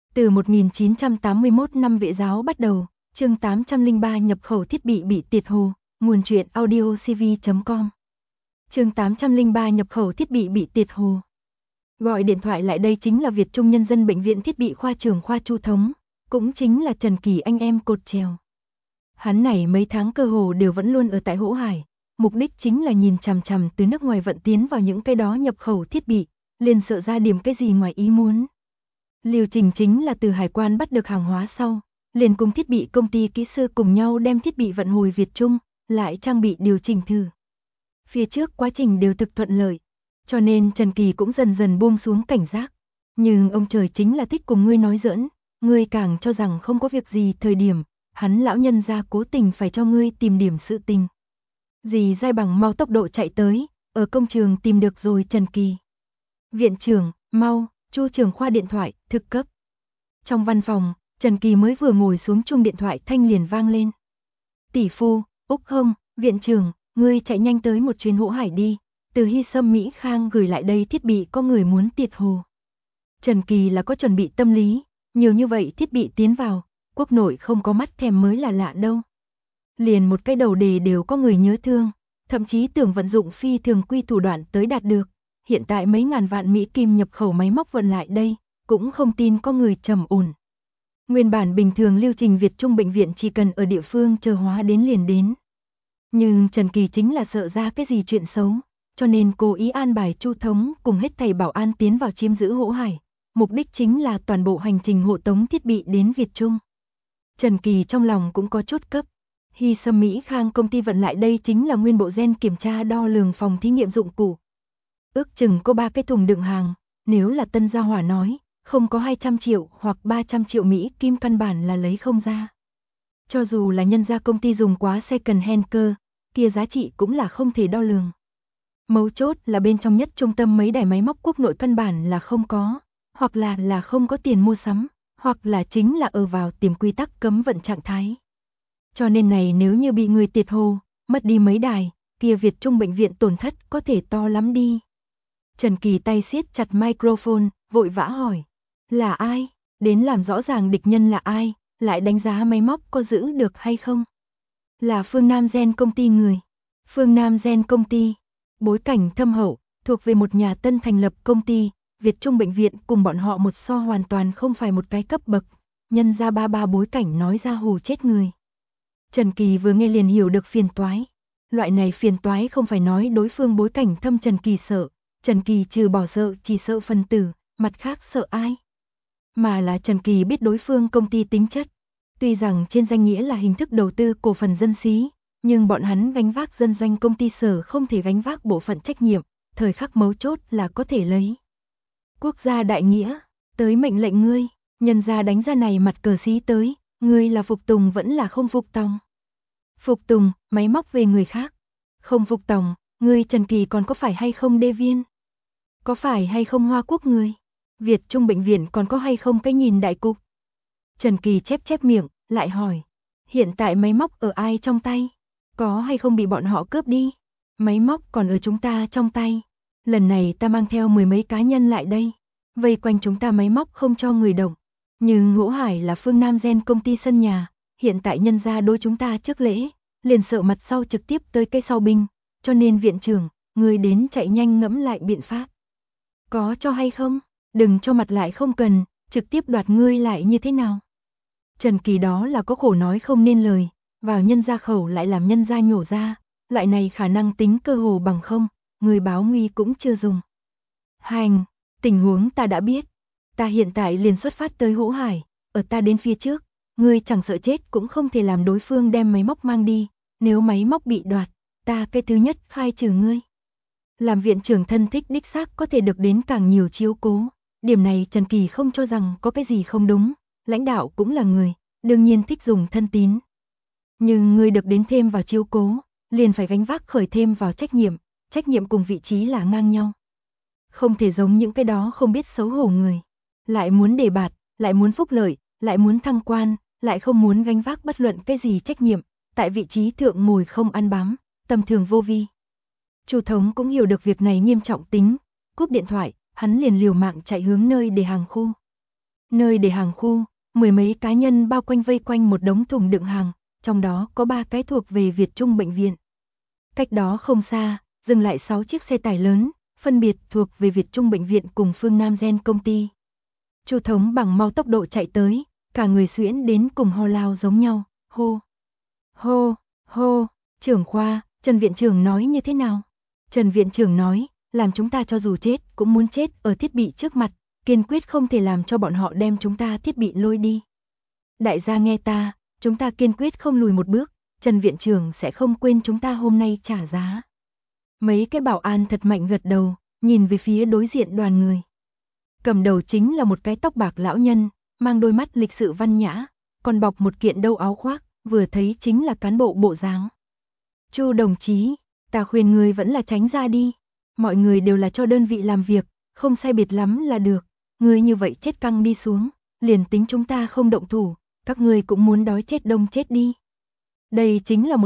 Từ 1981 năm Vệ giáo bắt đầu, chương 803 nhập khẩu thiết bị bị tiệt hồ, nguồn truyện audiocv.com. Chương 803 nhập khẩu thiết bị bị tiệt hồ. Gọi điện thoại lại đây chính là Việt Trung Nhân dân Bệnh viện Thiết bị khoa trưởng khoa Chu Thống, cũng chính là Trần Kỳ anh em cột trèo. Hắn này mấy tháng cơ hồ đều vẫn luôn ở tại Hỗ Hải, mục đích chính là nhìn chằm chằm từ nước ngoài vận tiến vào những cái đó nhập khẩu thiết bị, liền sợ ra điểm cái gì ngoài ý muốn. Lưu trình chính là từ hải quan bắt được hàng hóa sau, liền cùng thiết bị công ty kỹ sư cùng nhau đem thiết bị vận hồi Việt Trung, lại trang bị điều chỉnh thử. Phía trước quá trình đều thực thuận lợi, cho nên Trần Kỳ cũng dần dần buông xuống cảnh giác. Nhưng ông trời chính là thích cùng ngươi nói giỡn, ngươi càng cho rằng không có việc gì thời điểm, hắn lão nhân gia cố tình phải cho ngươi tìm điểm sự tình. Dì dai bằng mau tốc độ chạy tới, ở công trường tìm được rồi Trần Kỳ. Viện trưởng, mau, Chu trưởng khoa điện thoại, thực cấp. Trong văn phòng, Trần Kỳ mới vừa ngồi xuống chuông điện thoại thanh liền vang lên. Tỷ phu, Úc không, viện trưởng, ngươi chạy nhanh tới một chuyến Hỗ Hải đi, từ Hy Sâm Mỹ Khang gửi lại đây thiết bị có người muốn tiệt hồ. Trần Kỳ là có chuẩn bị tâm lý, nhiều như vậy thiết bị tiến vào, quốc nội không có mắt thèm mới là lạ đâu. Liền một cái đầu đề đều có người nhớ thương, thậm chí tưởng vận dụng phi thường quy thủ đoạn tới đạt được. Hiện tại mấy ngàn vạn Mỹ kim nhập khẩu máy móc vận lại đây, cũng không tin có người trầm ổn. Nguyên bản bình thường lưu trình Việt Trung bệnh viện chỉ cần ở địa phương chờ hóa đến liền đến. Nhưng Trần Kỳ chính là sợ ra cái gì chuyện xấu, cho nên cố ý an bài Chu Thống cùng hết thầy bảo an tiến vào chiếm giữ Hỗ Hải. Mục đích chính là toàn bộ hành trình hộ tống thiết bị đến Việt Trung. Trần Kỳ trong lòng cũng có chút cấp. Hy Sâm Mỹ Khang công ty vận lại đây chính là nguyên bộ gen kiểm tra đo lường phòng thí nghiệm dụng cụ. Ước chừng có 3 cái thùng đựng hàng, nếu là Tân Gia Hỏa nói, không có 200 triệu hoặc 300 triệu Mỹ kim căn bản là lấy không ra. Cho dù là nhân gia công ty dùng quá second hand cơ, kia giá trị cũng là không thể đo lường. Mấu chốt là bên trong nhất trung tâm mấy đài máy móc quốc nội căn bản là không có, hoặc là không có tiền mua sắm, hoặc là chính là ở vào tiềm quy tắc cấm vận trạng thái. Cho nên này nếu như bị người tiệt hồ, mất đi mấy đài, kia Việt Trung bệnh viện tổn thất có thể to lắm đi. Trần Kỳ tay siết chặt microphone, vội vã hỏi. Là ai? Đến làm rõ ràng địch nhân là ai, lại đánh giá máy móc có giữ được hay không? Là Phương Nam Gen công ty người. Phương Nam Gen công ty, bối cảnh thâm hậu, thuộc về một nhà tân thành lập công ty, Việt Trung bệnh viện cùng bọn họ một so hoàn toàn không phải một cái cấp bậc, nhân ra ba bối cảnh nói ra hù chết người. Trần Kỳ vừa nghe liền hiểu được phiền toái. Loại này phiền toái không phải nói đối phương bối cảnh thâm Trần Kỳ sợ, Trần Kỳ trừ bỏ sợ chỉ sợ phân tử, mặt khác sợ ai? Mà là Trần Kỳ biết đối phương công ty tính chất. Tuy rằng trên danh nghĩa là hình thức đầu tư cổ phần dân xí, nhưng bọn hắn gánh vác dân doanh công ty sở không thể gánh vác bộ phận trách nhiệm, thời khắc mấu chốt là có thể lấy. Quốc gia đại nghĩa, tới mệnh lệnh ngươi, nhân gia đánh ra này mặt cờ xí tới, ngươi là phục tùng vẫn là không phục tòng. Phục tùng, máy móc về người khác. Không phục tòng, ngươi Trần Kỳ còn có phải hay không đê viên? Có phải hay không Hoa Quốc người? Việt Trung bệnh viện còn có hay không cái nhìn đại cục? Trần Kỳ chép miệng, lại hỏi. Hiện tại máy móc ở ai trong tay? Có hay không bị bọn họ cướp đi? Máy móc còn ở chúng ta trong tay. Lần này ta mang theo 10 mấy cá nhân lại đây. Vây quanh chúng ta máy móc không cho người động. Nhưng Hỗ Hải là Phương Nam Gen công ty sân nhà. Hiện tại nhân gia đối chúng ta trước lễ. Liền sợ mặt sau trực tiếp tới cây sau binh. Cho nên viện trưởng, người đến chạy nhanh ngẫm lại biện pháp. Có cho hay không? Đừng cho mặt lại không cần, trực tiếp đoạt ngươi lại như thế nào? Trần Kỳ đó là có khổ nói không nên lời, vào nhân gia khẩu lại làm nhân gia nhổ ra, loại này khả năng tính cơ hồ bằng không, người báo nguy cũng chưa dùng. Hành, tình huống ta đã biết, ta hiện tại liền xuất phát tới Hỗ Hải, ở ta đến phía trước, ngươi chẳng sợ chết cũng không thể làm đối phương đem máy móc mang đi, nếu máy móc bị đoạt, ta cái thứ nhất khai trừ ngươi. Làm viện trưởng thân thích đích xác có thể được đến càng nhiều chiếu cố, điểm này Trần Kỳ không cho rằng có cái gì không đúng, lãnh đạo cũng là người, đương nhiên thích dùng thân tín. Nhưng người được đến thêm vào chiếu cố, liền phải gánh vác khởi thêm vào trách nhiệm cùng vị trí là ngang nhau. Không thể giống những cái đó không biết xấu hổ người, lại muốn đề bạt, lại muốn phúc lợi, lại muốn thăng quan, lại không muốn gánh vác bất luận cái gì trách nhiệm, tại vị trí thượng ngồi không ăn bám, tầm thường vô vi. Chu Thống cũng hiểu được việc này nghiêm trọng tính, cúp điện thoại, hắn liền liều mạng chạy hướng nơi để hàng khu. Nơi để hàng khu, mười mấy cá nhân bao quanh vây quanh một đống thùng đựng hàng, trong đó có 3 cái thuộc về Việt Trung bệnh viện. Cách đó không xa, dừng lại 6 chiếc xe tải lớn, phân biệt thuộc về Việt Trung bệnh viện cùng Phương Nam Gen công ty. Chu Thống bằng mau tốc độ chạy tới, cả người xuyễn đến cùng ho lao giống nhau, hô, hô, hô, trưởng khoa, Trần viện trưởng nói như thế nào? Trần viện trưởng nói, làm chúng ta cho dù chết cũng muốn chết ở thiết bị trước mặt, kiên quyết không thể làm cho bọn họ đem chúng ta thiết bị lôi đi. Đại gia nghe ta, chúng ta kiên quyết không lùi một bước, Trần viện trưởng sẽ không quên chúng ta hôm nay trả giá. Mấy cái bảo an thật mạnh gật đầu, nhìn về phía đối diện đoàn người. Cầm đầu chính là một cái tóc bạc lão nhân, mang đôi mắt lịch sự văn nhã, còn bọc một kiện đâu áo khoác, vừa thấy chính là cán bộ bộ dáng. Chu đồng chí, ta khuyên người vẫn là tránh ra đi. Mọi người đều là cho đơn vị làm việc, không sai biệt lắm là được. Người như vậy chết căng đi xuống, liền tính chúng ta không động thủ, các người cũng muốn đói chết đông chết đi. Đây chính là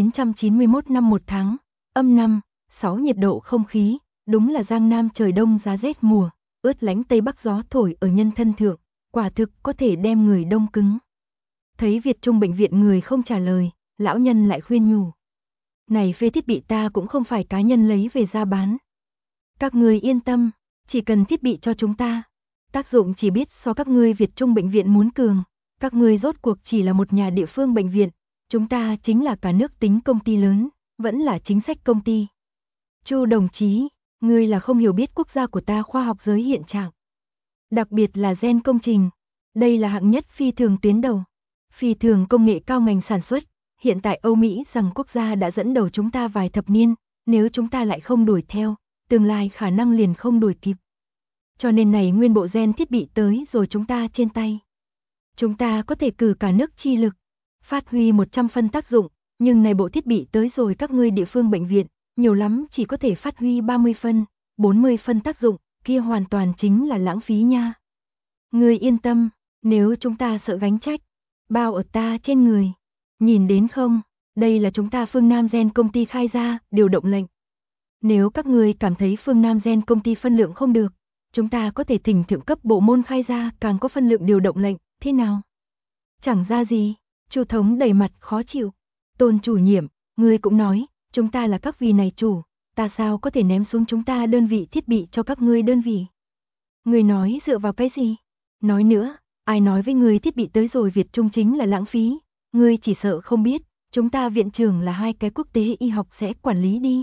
1991 năm 1 tháng, âm 5, 6 nhiệt độ không khí, đúng là Giang Nam trời đông giá rét mùa, ướt lánh Tây Bắc gió thổi ở nhân thân thượng, quả thực có thể đem người đông cứng. Thấy Việt Trung bệnh viện người không trả lời, lão nhân lại khuyên nhủ. Này phê thiết bị ta cũng không phải cá nhân lấy về ra bán. Các người yên tâm, chỉ cần thiết bị cho chúng ta. Tác dụng chỉ biết so các ngươi Việt Trung bệnh viện muốn cường, các ngươi rốt cuộc chỉ là một nhà địa phương bệnh viện, chúng ta chính là cả nước tính công ty lớn, vẫn là chính sách công ty. Chu đồng chí, ngươi là không hiểu biết quốc gia của ta khoa học giới hiện trạng. Đặc biệt là gen công trình, đây là hạng nhất phi thường tuyến đầu, phi thường công nghệ cao ngành sản xuất. Hiện tại Âu Mỹ rằng quốc gia đã dẫn đầu chúng ta vài thập niên, nếu chúng ta lại không đuổi theo, tương lai khả năng liền không đuổi kịp. Cho nên này nguyên bộ gen thiết bị tới rồi chúng ta trên tay. Chúng ta có thể cử cả nước chi lực, phát huy 100 phân tác dụng, nhưng này bộ thiết bị tới rồi các ngươi địa phương bệnh viện, nhiều lắm chỉ có thể phát huy 30 phân, 40 phân tác dụng, kia hoàn toàn chính là lãng phí nha. Ngươi yên tâm, nếu chúng ta sợ gánh trách, bao ở ta trên người. Nhìn đến không, đây là chúng ta Phương Nam Gen công ty khai ra, điều động lệnh. Nếu các người cảm thấy Phương Nam Gen công ty phân lượng không được, chúng ta có thể thỉnh thượng cấp bộ môn khai ra càng có phân lượng điều động lệnh, thế nào? Chẳng ra gì, Chu Thống đầy mặt khó chịu. Tôn chủ nhiệm, ngươi cũng nói, chúng ta là các vị này chủ, ta sao có thể ném xuống chúng ta đơn vị thiết bị cho các ngươi đơn vị? Ngươi nói dựa vào cái gì? Nói nữa, ai nói với ngươi thiết bị tới rồi Việt Trung chính là lãng phí? Ngươi chỉ sợ không biết, chúng ta viện trưởng là 2 cái quốc tế y học sẽ quản lý đi.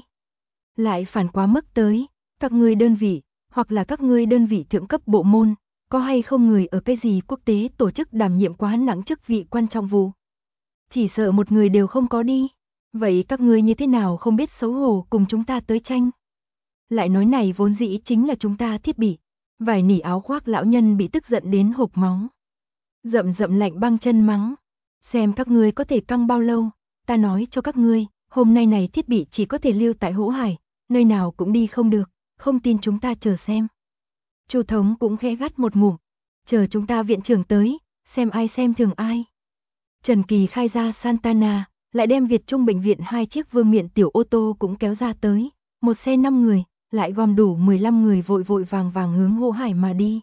Lại phản quá mức tới, các ngươi đơn vị, hoặc là các ngươi đơn vị thượng cấp bộ môn, có hay không người ở cái gì quốc tế tổ chức đảm nhiệm quá nặng chức vị quan trọng vụ. Chỉ sợ một người đều không có đi. Vậy các ngươi như thế nào không biết xấu hổ cùng chúng ta tới tranh? Lại nói này vốn dĩ chính là chúng ta thiết bị. Vài nỉ áo khoác lão nhân bị tức giận đến hộc máu. Rậm rậm lạnh băng chân mắng. Xem các ngươi có thể căng bao lâu, ta nói cho các ngươi, hôm nay này thiết bị chỉ có thể lưu tại Hỗ Hải, nơi nào cũng đi không được, không tin chúng ta chờ xem. Chu Thống cũng khẽ gắt một ngụm, chờ chúng ta viện trưởng tới, xem ai xem thường ai. Trần Kỳ khai ra Santana, lại đem Việt Trung bệnh viện 2 chiếc vương miện tiểu ô tô cũng kéo ra tới, một xe 5 người, lại gom đủ 15 người vội vội vàng vàng hướng Hỗ Hải mà đi.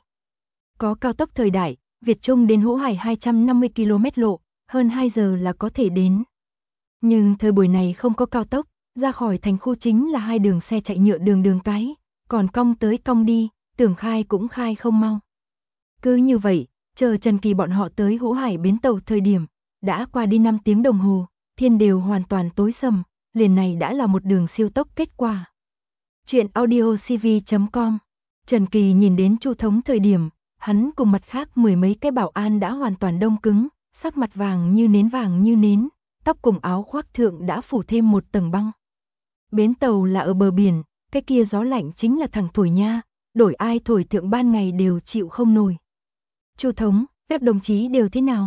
Có cao tốc thời đại, Việt Trung đến Hỗ Hải 250 km lộ, hơn 2 giờ là có thể đến. Nhưng thời buổi này không có cao tốc, ra khỏi thành khu chính là 2 đường xe chạy nhựa đường cái, còn cong tới cong đi, tưởng khai cũng khai không mau. Cứ như vậy, chờ Trần Kỳ bọn họ tới Hỗ Hải bến tàu thời điểm, đã qua đi 5 tiếng đồng hồ, thiên đều hoàn toàn tối sầm, liền này đã là một đường siêu tốc kết quả. Chuyện audiocv.com. Trần Kỳ nhìn đến Chu Thống thời điểm, hắn cùng mặt khác mười mấy cái bảo an đã hoàn toàn đông cứng, sắc mặt vàng như nến, tóc cùng áo khoác thượng đã phủ thêm một tầng băng. Bến tàu là ở bờ biển, cái kia gió lạnh chính là thẳng thổi nha, đổi ai thổi thượng ban ngày đều chịu không nổi. Chu Thống, phép đồng chí đều thế nào?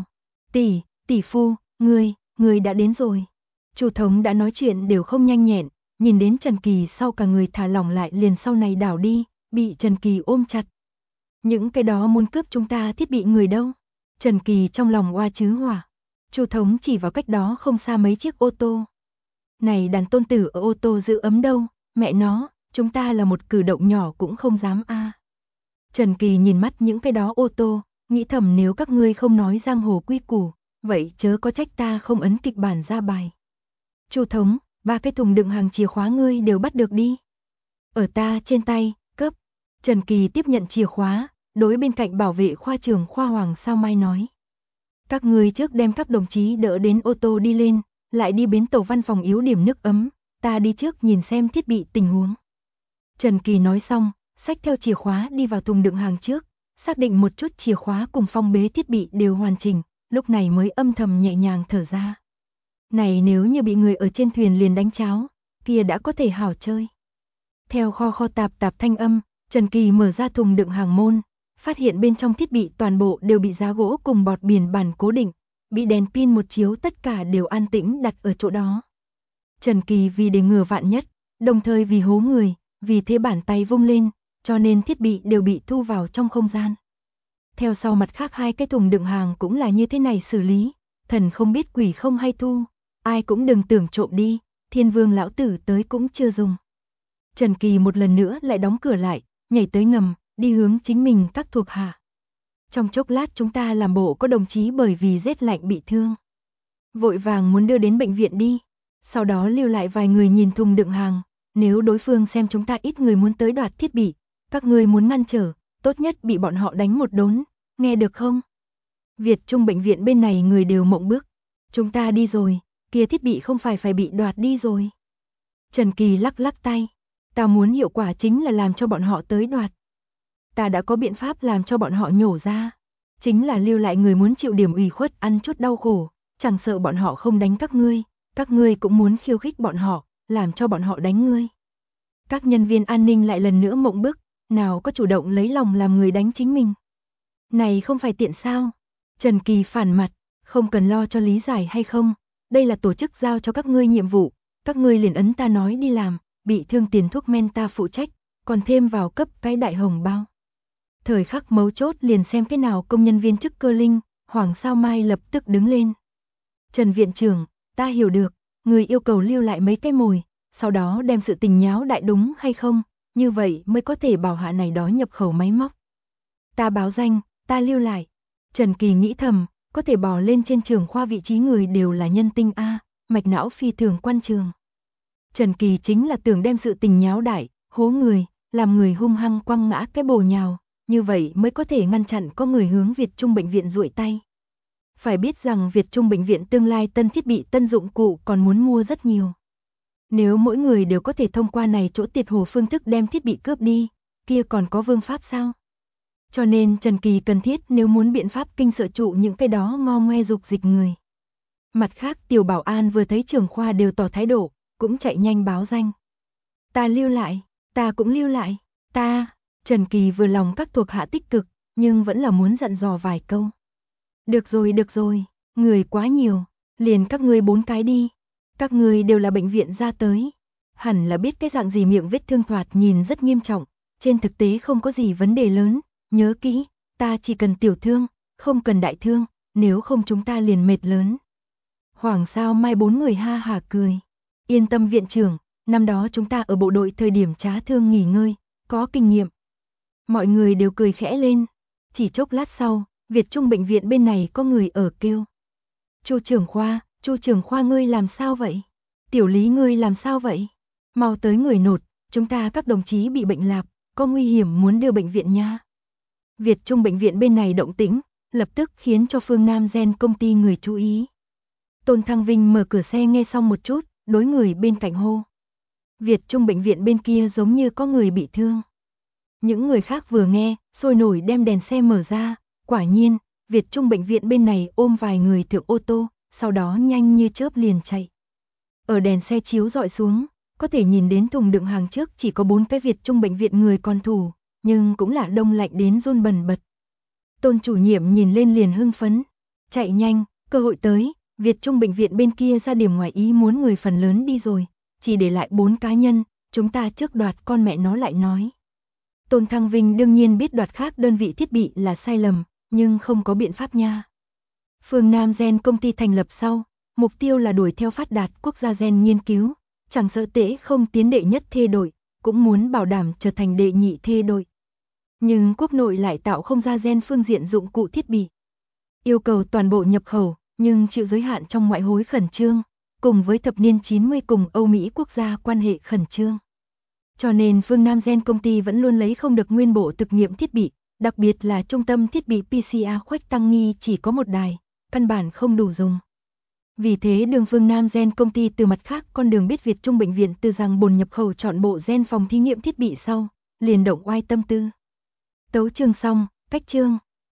Tỷ phu, ngươi đã đến rồi. Chu Thống đã nói chuyện đều không nhanh nhẹn, nhìn đến Trần Kỳ sau cả người thả lỏng lại liền sau này đảo đi, bị Trần Kỳ ôm chặt. Những cái đó muốn cướp chúng ta thiết bị người đâu? Trần Kỳ trong lòng oa chứ hỏa. Chu Thống chỉ vào cách đó không xa mấy chiếc ô tô. Này đàn tôn tử ở ô tô giữ ấm đâu, mẹ nó, chúng ta là một cử động nhỏ cũng không dám a. Trần Kỳ nhìn mắt những cái đó ô tô, nghĩ thầm nếu các ngươi không nói giang hồ quy củ, vậy chớ có trách ta không ấn kịch bản ra bài. Chu thống, 3 cái thùng đựng hàng chìa khóa ngươi đều bắt được đi. Ở ta trên tay, cấp. Trần Kỳ tiếp nhận chìa khóa, đối bên cạnh bảo vệ khoa trưởng khoa Hoàng Sao Mai nói. Các ngươi trước đem các đồng chí đỡ đến ô tô đi lên, lại đi bến tàu văn phòng yếu điểm nước ấm, ta đi trước nhìn xem thiết bị tình huống. Trần Kỳ nói xong, xách theo chìa khóa đi vào thùng đựng hàng trước, xác định một chút chìa khóa cùng phong bế thiết bị đều hoàn chỉnh, lúc này mới âm thầm nhẹ nhàng thở ra. Này nếu như bị người ở trên thuyền liền đánh cháo, kia đã có thể hảo chơi. Theo kho tạp thanh âm, Trần Kỳ mở ra thùng đựng hàng môn, phát hiện bên trong thiết bị toàn bộ đều bị giá gỗ cùng bọt biển bản cố định, bị đèn pin một chiếu tất cả đều an tĩnh đặt ở chỗ đó. Trần Kỳ vì để ngừa vạn nhất, đồng thời vì hố người, vì thế bàn tay vung lên, cho nên thiết bị đều bị thu vào trong không gian. Theo sau mặt khác 2 cái thùng đựng hàng cũng là như thế này xử lý, thần không biết quỷ không hay thu, ai cũng đừng tưởng trộm đi, Thiên Vương lão tử tới cũng chưa dùng. Trần Kỳ một lần nữa lại đóng cửa lại, nhảy tới ngầm, đi hướng chính mình các thuộc hạ. Trong chốc lát chúng ta làm bộ có đồng chí bởi vì rét lạnh bị thương, vội vàng muốn đưa đến bệnh viện đi, sau đó lưu lại vài người nhìn thùng đựng hàng, nếu đối phương xem chúng ta ít người muốn tới đoạt thiết bị, các ngươi muốn ngăn trở, tốt nhất bị bọn họ đánh một đốn, nghe được không? Việt Trung bệnh viện bên này người đều mộng bức, chúng ta đi rồi, kia thiết bị không phải bị đoạt đi rồi. Trần Kỳ lắc tay, ta muốn hiệu quả chính là làm cho bọn họ tới đoạt. Ta đã có biện pháp làm cho bọn họ nhổ ra, chính là lưu lại người muốn chịu điểm ủy khuất ăn chút đau khổ, chẳng sợ bọn họ không đánh các ngươi cũng muốn khiêu khích bọn họ, làm cho bọn họ đánh ngươi. Các nhân viên an ninh lại lần nữa mộng bức, nào có chủ động lấy lòng làm người đánh chính mình. Này không phải tiện sao? Trần Kỳ phản mặt, không cần lo cho lý giải hay không, đây là tổ chức giao cho các ngươi nhiệm vụ, các ngươi liền ấn ta nói đi làm, bị thương tiền thuốc men ta phụ trách, còn thêm vào cấp cái đại hồng bao. Thời khắc mấu chốt liền xem cái nào công nhân viên chức cơ linh, Hoàng Sao Mai lập tức đứng lên. Trần viện trưởng, ta hiểu được, người yêu cầu lưu lại mấy cái mồi, sau đó đem sự tình nháo đại đúng hay không, như vậy mới có thể bảo hạ này đó nhập khẩu máy móc. Ta báo danh, ta lưu lại. Trần Kỳ nghĩ thầm, có thể bò lên trên trưởng khoa vị trí người đều là nhân tinh A, mạch não phi thường quan trường. Trần Kỳ chính là tưởng đem sự tình nháo đại, hố người, làm người hung hăng quăng ngã cái bồ nhào, như vậy mới có thể ngăn chặn có người hướng Việt Trung bệnh viện duỗi tay. Phải biết rằng Việt Trung bệnh viện tương lai tân thiết bị tân dụng cụ còn muốn mua rất nhiều. Nếu mỗi người đều có thể thông qua này chỗ tiệt hồ phương thức đem thiết bị cướp đi, kia còn có vương pháp sao? Cho nên Trần Kỳ cần thiết nếu muốn biện pháp kinh sợ trụ những cái đó ngo ngoe dục dịch người. Mặt khác Tiểu Bảo An vừa thấy trưởng khoa đều tỏ thái độ, cũng chạy nhanh báo danh. Ta lưu lại, ta cũng lưu lại, ta, Trần Kỳ vừa lòng các thuộc hạ tích cực, nhưng vẫn là muốn dặn dò vài câu. Được rồi, người quá nhiều, liền các ngươi 4 cái đi. Các ngươi đều là bệnh viện ra tới, hẳn là biết cái dạng gì miệng vết thương thoạt nhìn rất nghiêm trọng, trên thực tế không có gì vấn đề lớn, nhớ kỹ, ta chỉ cần tiểu thương, không cần đại thương, nếu không chúng ta liền mệt lớn. Hoàng Sao Mai 4 người ha hả cười, yên tâm viện trưởng, năm đó chúng ta ở bộ đội thời điểm trá thương nghỉ ngơi, có kinh nghiệm. Mọi người đều cười khẽ lên, chỉ chốc lát sau, Việt Trung bệnh viện bên này có người ở kêu. Chu trưởng khoa ngươi làm sao vậy? Tiểu Lý ngươi làm sao vậy? Mau tới người nột, chúng ta các đồng chí bị bệnh lạp, có nguy hiểm muốn đưa bệnh viện nha. Việt Trung bệnh viện bên này động tĩnh, lập tức khiến cho Phương Nam Gen công ty người chú ý. Tôn Thăng Vinh mở cửa xe nghe xong một chút, đối người bên cạnh hô. Việt Trung bệnh viện bên kia giống như có người bị thương. Những người khác vừa nghe, sôi nổi đem đèn xe mở ra, quả nhiên, Việt Trung bệnh viện bên này ôm vài người thượng ô tô, sau đó nhanh như chớp liền chạy. Ở đèn xe chiếu dọi xuống, có thể nhìn đến thùng đựng hàng trước chỉ có 4 cái Việt Trung bệnh viện người còn thủ, nhưng cũng là đông lạnh đến run bần bật. Tôn chủ nhiệm nhìn lên liền hưng phấn, chạy nhanh, cơ hội tới, Việt Trung bệnh viện bên kia ra điểm ngoài ý muốn người phần lớn đi rồi, chỉ để lại 4 cá nhân, chúng ta trước đoạt con mẹ nó lại nói. Tôn Thăng Vinh đương nhiên biết đoạt khác đơn vị thiết bị là sai lầm, nhưng không có biện pháp nha. Phương Nam Gen công ty thành lập sau, mục tiêu là đuổi theo phát đạt quốc gia gen nghiên cứu, chẳng sợ tễ không tiến đệ nhất thê đội, cũng muốn bảo đảm trở thành đệ nhị thê đội. Nhưng quốc nội lại tạo không ra gen phương diện dụng cụ thiết bị. Yêu cầu toàn bộ nhập khẩu, nhưng chịu giới hạn trong ngoại hối khẩn trương, cùng với thập niên 90 cùng Âu Mỹ quốc gia quan hệ khẩn trương. Cho nên Phương Nam Gen công ty vẫn luôn lấy không được nguyên bộ thực nghiệm thiết bị, đặc biệt là trung tâm thiết bị PCR Khuếch Tăng Nghi chỉ có một đài, căn bản không đủ dùng. Vì thế đường Phương Nam Gen công ty từ mặt khác con đường biết Việt Trung bệnh viện từ Giang Bồn nhập khẩu chọn bộ gen phòng thí nghiệm thiết bị sau, liền động oai tâm tư. Tấu chương xong, cách chương.